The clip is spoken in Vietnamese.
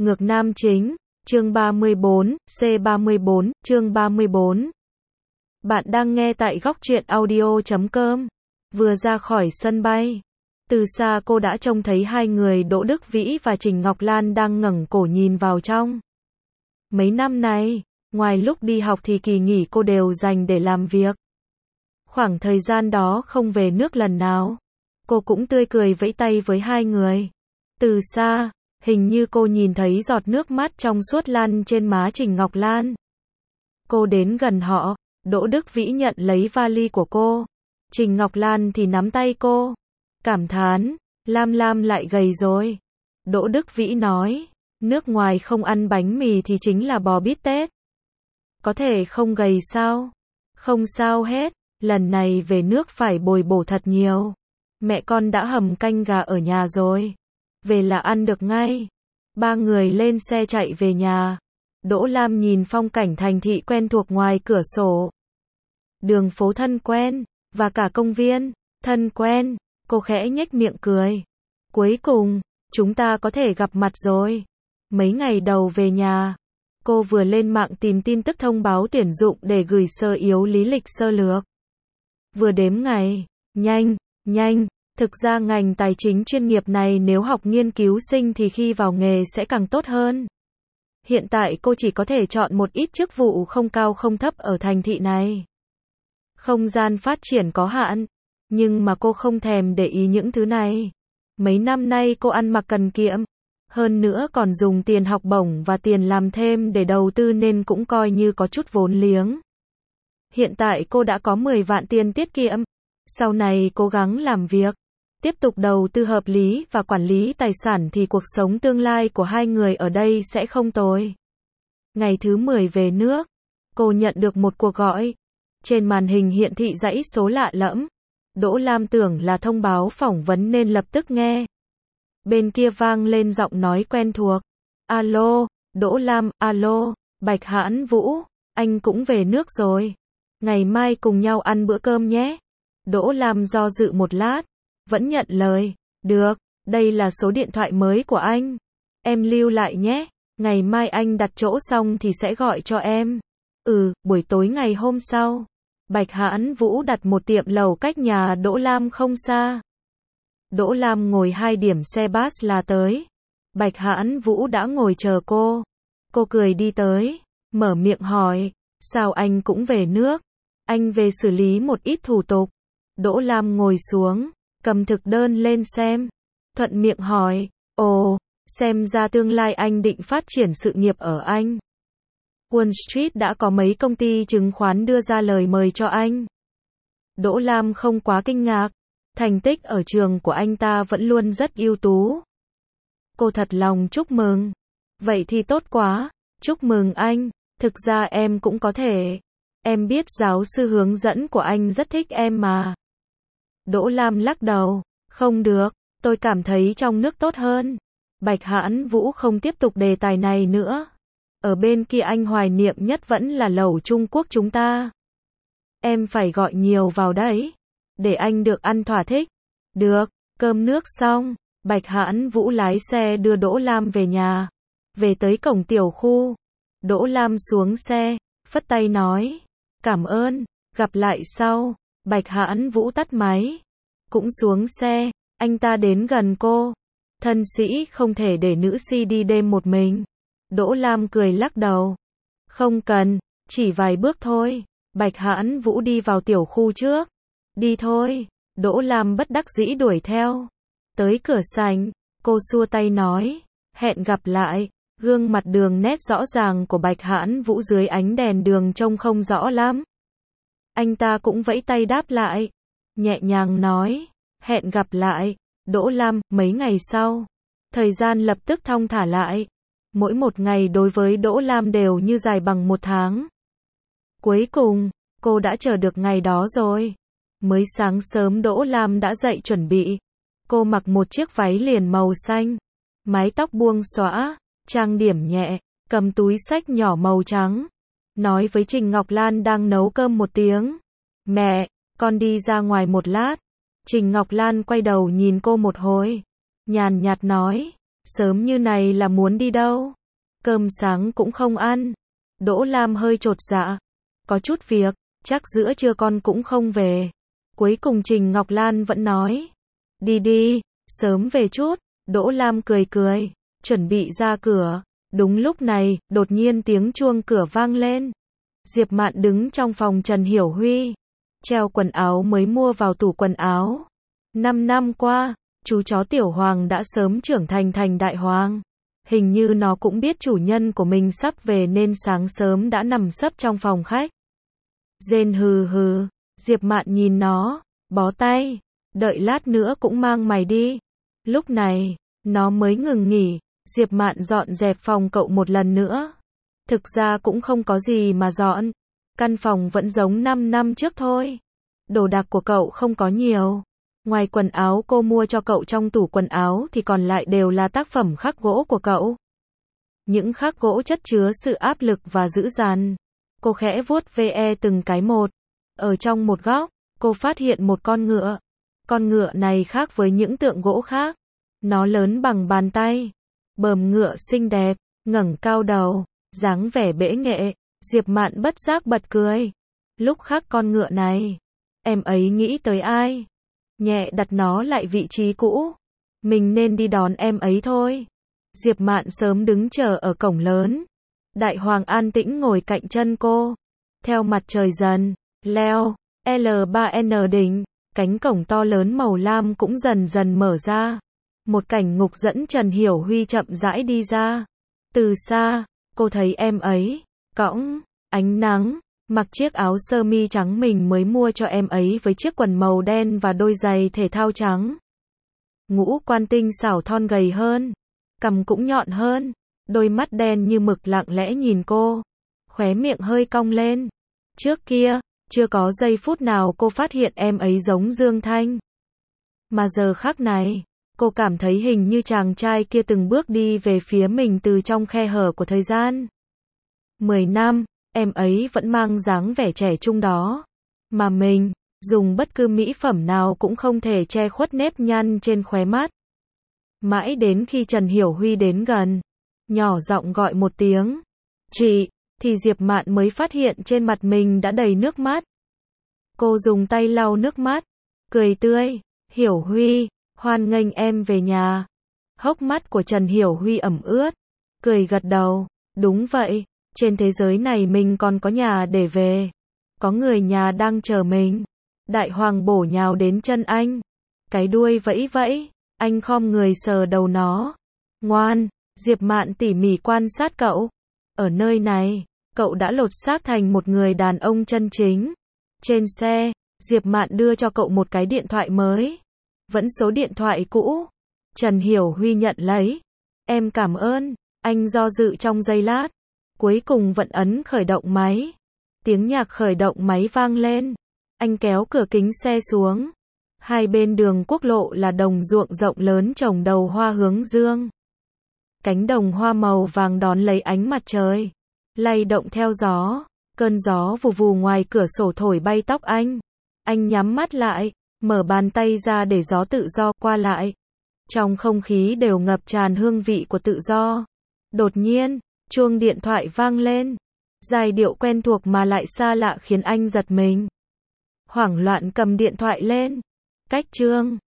Ngược nam chính, chương 34, C34, chương 34. Bạn đang nghe tại góc truyện audio.com. Vừa ra khỏi sân bay, từ xa cô đã trông thấy hai người Đỗ Đức Vĩ và Trình Ngọc Lan đang ngẩng cổ nhìn vào trong. Mấy năm nay, ngoài lúc đi học thì kỳ nghỉ cô đều dành để làm việc. Khoảng thời gian đó không về nước lần nào, cô cũng tươi cười vẫy tay với hai người. Từ xa, hình như cô nhìn thấy giọt nước mắt trong suốt lăn trên má Trình Ngọc Lan. Cô đến gần họ, Đỗ Đức Vĩ nhận lấy vali của cô. Trình Ngọc Lan thì nắm tay cô. Cảm thán, Lam Lam lại gầy rồi. Đỗ Đức Vĩ nói, nước ngoài không ăn bánh mì thì chính là bò bít tết. Có thể không gầy sao? Không sao hết, lần này về nước phải bồi bổ thật nhiều. Mẹ con đã hầm canh gà ở nhà rồi. Về là ăn được ngay. Ba người lên xe chạy về nhà. Đỗ Lam nhìn phong cảnh thành thị quen thuộc ngoài cửa sổ. Đường phố thân quen, và cả công viên, thân quen. Cô khẽ nhếch miệng cười. Cuối cùng, chúng ta có thể gặp mặt rồi. Mấy ngày đầu về nhà, cô vừa lên mạng tìm tin tức thông báo tuyển dụng để gửi sơ yếu lý lịch sơ lược. Vừa đếm ngày, nhanh. Thực ra ngành tài chính chuyên nghiệp này nếu học nghiên cứu sinh thì khi vào nghề sẽ càng tốt hơn. Hiện tại cô chỉ có thể chọn một ít chức vụ không cao không thấp ở thành thị này. Không gian phát triển có hạn, nhưng mà cô không thèm để ý những thứ này. Mấy năm nay cô ăn mặc cần kiệm, hơn nữa còn dùng tiền học bổng và tiền làm thêm để đầu tư nên cũng coi như có chút vốn liếng. Hiện tại cô đã có 10 vạn tiền tiết kiệm. Sau này cố gắng làm việc, tiếp tục đầu tư hợp lý và quản lý tài sản thì cuộc sống tương lai của hai người ở đây sẽ không tồi. Ngày thứ 10 về nước, cô nhận được một cuộc gọi. Trên màn hình hiện thị dãy số lạ lẫm. Đỗ Lam tưởng là thông báo phỏng vấn nên lập tức nghe. Bên kia vang lên giọng nói quen thuộc. Alo, Đỗ Lam, alo, Bạch Hãn Vũ, anh cũng về nước rồi. Ngày mai cùng nhau ăn bữa cơm nhé. Đỗ Lam do dự một lát, vẫn nhận lời. Được, đây là số điện thoại mới của anh. Em lưu lại nhé. Ngày mai anh đặt chỗ xong thì sẽ gọi cho em. Buổi tối ngày hôm sau, Bạch Hãn Vũ đặt một tiệm lẩu cách nhà Đỗ Lam không xa. Đỗ Lam ngồi 2 điểm xe bus là tới. Bạch Hãn Vũ đã ngồi chờ cô. Cô cười đi tới, mở miệng hỏi, sao anh cũng về nước? Anh về xử lý một ít thủ tục. Đỗ Lam ngồi xuống, cầm thực đơn lên xem. Thuận miệng hỏi, ồ, xem ra tương lai anh định phát triển sự nghiệp ở Anh. Wall Street đã có mấy công ty chứng khoán đưa ra lời mời cho anh. Đỗ Lam không quá kinh ngạc. Thành tích ở trường của anh ta vẫn luôn rất ưu tú. Cô thật lòng chúc mừng. Vậy thì tốt quá. Chúc mừng anh. Thực ra em cũng có thể. Em biết giáo sư hướng dẫn của anh rất thích em mà. Đỗ Lam lắc đầu. Không được. Tôi cảm thấy trong nước tốt hơn. Bạch Hãn Vũ không tiếp tục đề tài này nữa. Ở bên kia anh hoài niệm nhất vẫn là lẩu Trung Quốc chúng ta. Em phải gọi nhiều vào đấy. Để anh được ăn thỏa thích. Được, cơm nước xong, Bạch Hãn Vũ lái xe đưa Đỗ Lam về nhà. Về tới cổng tiểu khu, Đỗ Lam xuống xe, phất tay nói, cảm ơn, gặp lại sau. Bạch Hãn Vũ tắt máy, cũng xuống xe, anh ta đến gần cô. Thân sĩ không thể để nữ si đi đêm một mình. Đỗ Lam cười lắc đầu. Không cần, chỉ vài bước thôi. Bạch Hãn Vũ đi vào tiểu khu trước. Đi thôi. Đỗ Lam bất đắc dĩ đuổi theo. Tới cửa sảnh, cô xua tay nói, hẹn gặp lại. Gương mặt đường nét rõ ràng của Bạch Hãn Vũ dưới ánh đèn đường trông không rõ lắm. Anh ta cũng vẫy tay đáp lại, nhẹ nhàng nói, hẹn gặp lại. Đỗ Lam, mấy ngày sau, thời gian lập tức thong thả lại. Mỗi một ngày đối với Đỗ Lam đều như dài bằng một tháng. Cuối cùng, cô đã chờ được ngày đó rồi. Mới sáng sớm Đỗ Lam đã dậy chuẩn bị. Cô mặc một chiếc váy liền màu xanh, mái tóc buông xõa, trang điểm nhẹ, cầm túi xách nhỏ màu trắng. Nói với Trình Ngọc Lan đang nấu cơm một tiếng. Mẹ, con đi ra ngoài một lát. Trình Ngọc Lan quay đầu nhìn cô một hồi. Nhàn nhạt nói, Sớm như này là muốn đi đâu? Cơm sáng cũng không ăn. Đỗ Lam hơi chột dạ. Có chút việc, chắc giữa trưa con cũng không về. Cuối cùng Trình Ngọc Lan vẫn nói. Đi đi, sớm về chút. Đỗ Lam cười cười, chuẩn bị ra cửa. Đúng lúc này, đột nhiên tiếng chuông cửa vang lên. Diệp Mạn đứng trong phòng Trần Hiểu Huy, treo quần áo mới mua vào tủ quần áo. 5 năm qua, chú chó Tiểu Hoàng đã sớm trưởng thành thành đại hoàng. Hình như nó cũng biết chủ nhân của mình sắp về nên sáng sớm đã nằm sấp trong phòng khách. Rên hừ hừ, Diệp Mạn nhìn nó, bó tay, đợi lát nữa cũng mang mày đi. Lúc này, nó mới ngừng nghỉ, Diệp Mạn dọn dẹp phòng cậu một lần nữa. Thực ra cũng không có gì mà dọn, căn phòng vẫn giống 5 năm trước thôi. Đồ đạc của cậu không có nhiều. Ngoài quần áo cô mua cho cậu trong tủ quần áo thì còn lại đều là tác phẩm khắc gỗ của cậu. Những khắc gỗ chất chứa sự áp lực và dữ dằn. Cô khẽ vuốt ve từng cái một. Ở trong một góc, cô phát hiện một con ngựa. Con ngựa này khác với những tượng gỗ khác. Nó lớn bằng bàn tay. Bờm ngựa xinh đẹp, ngẩng cao đầu, dáng vẻ bẽ nghệ. Diệp Mạn bất giác bật cười. Lúc khắc con ngựa này, em ấy nghĩ tới ai? Nhẹ đặt nó lại vị trí cũ. Mình nên đi đón em ấy thôi. Diệp Mạn sớm đứng chờ ở cổng lớn. Đại Hoàng an tĩnh ngồi cạnh chân cô. Theo mặt trời dần leo, L3N đỉnh, cánh cổng to lớn màu lam cũng dần dần mở ra. Một cảnh ngục dẫn Trần Hiểu Huy chậm rãi đi ra. Từ xa, cô thấy em ấy, cõng ánh nắng, mặc chiếc áo sơ mi trắng mình mới mua cho em ấy với chiếc quần màu đen và đôi giày thể thao trắng. Ngũ quan tinh xảo thon gầy hơn, cằm cũng nhọn hơn, đôi mắt đen như mực lặng lẽ nhìn cô, khóe miệng hơi cong lên. Trước kia, chưa có giây phút nào cô phát hiện em ấy giống Dương Thanh. Mà giờ khắc này, cô cảm thấy hình như chàng trai kia từng bước đi về phía mình từ trong khe hở của thời gian. 10 năm, em ấy vẫn mang dáng vẻ trẻ trung đó. Mà mình, dùng bất cứ mỹ phẩm nào cũng không thể che khuất nếp nhăn trên khóe mắt. Mãi đến khi Trần Hiểu Huy đến gần, nhỏ giọng gọi một tiếng, chị, thì Diệp Mạn mới phát hiện trên mặt mình đã đầy nước mắt. Cô dùng tay lau nước mắt, cười tươi, Hiểu Huy, hoan nghênh em về nhà. Hốc mắt của Trần Hiểu Huy ẩm ướt, cười gật đầu, đúng vậy, trên thế giới này mình còn có nhà để về. Có người nhà đang chờ mình. Đại Hoàng bổ nhào đến chân anh, cái đuôi vẫy vẫy, anh khom người sờ đầu nó. Ngoan, Diệp Mạn tỉ mỉ quan sát cậu. Ở nơi này, cậu đã lột xác thành một người đàn ông chân chính. Trên xe, Diệp Mạn đưa cho cậu một cái điện thoại mới. Vẫn số điện thoại cũ. Trần Hiểu Huy nhận lấy. Em cảm ơn. Anh do dự trong giây lát. Cuối cùng vẫn ấn khởi động máy. Tiếng nhạc khởi động máy vang lên. Anh kéo cửa kính xe xuống. Hai bên đường quốc lộ là đồng ruộng rộng lớn trồng đầu hoa hướng dương. Cánh đồng hoa màu vàng đón lấy ánh mặt trời, lay động theo gió. Cơn gió vù vù ngoài cửa sổ thổi bay tóc anh. Anh nhắm mắt lại, mở bàn tay ra để gió tự do qua lại. Trong không khí đều ngập tràn hương vị của tự do. Đột nhiên, chuông điện thoại vang lên. Giai điệu quen thuộc mà lại xa lạ khiến anh giật mình. Hoảng loạn cầm điện thoại lên. Cách Trương.